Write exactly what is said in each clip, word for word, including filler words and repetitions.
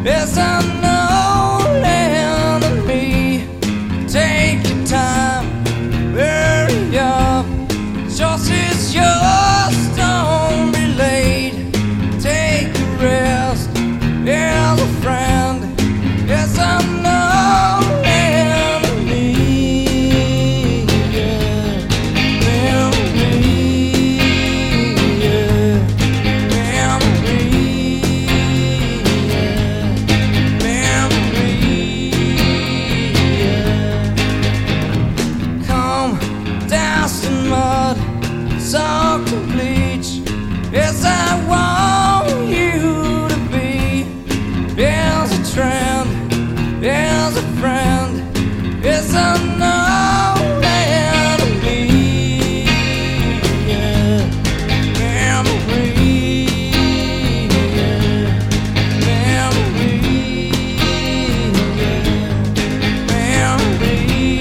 There's an old enemy. Take your time, hurry up. Just is yours, don't be late. Take a rest, here's a friend. There's an old enemy. Yeah. Soaked in bleach, yes, I want you to be. There's a trend, there's a friend, it's an old enemy. Yeah. Memory, yeah. Memory, yeah. Memory.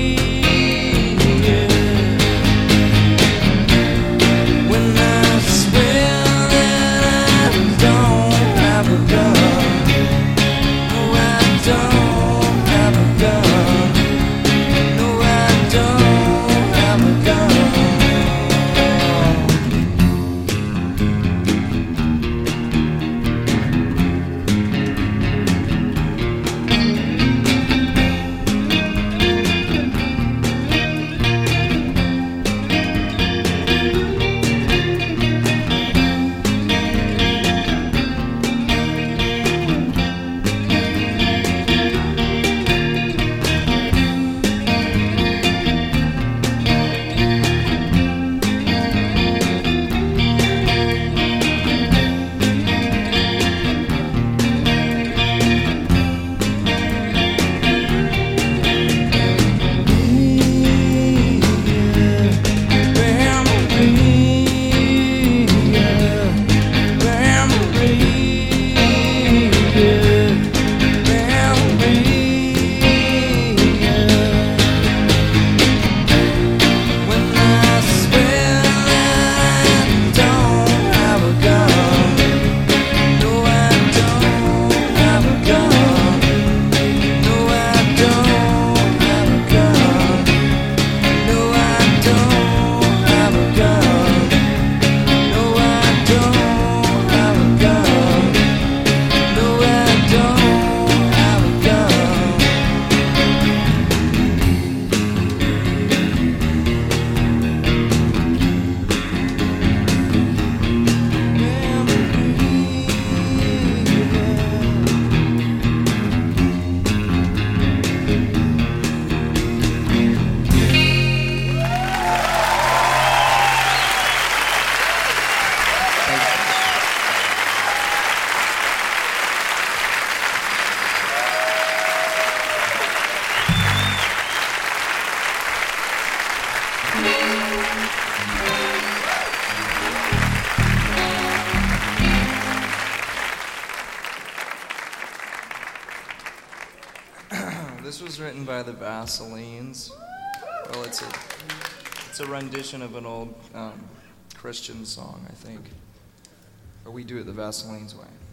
This was written by the Vaselines. Well, it's a it's a rendition of an old um, Christian song, I think. Or we do it the Vaselines way.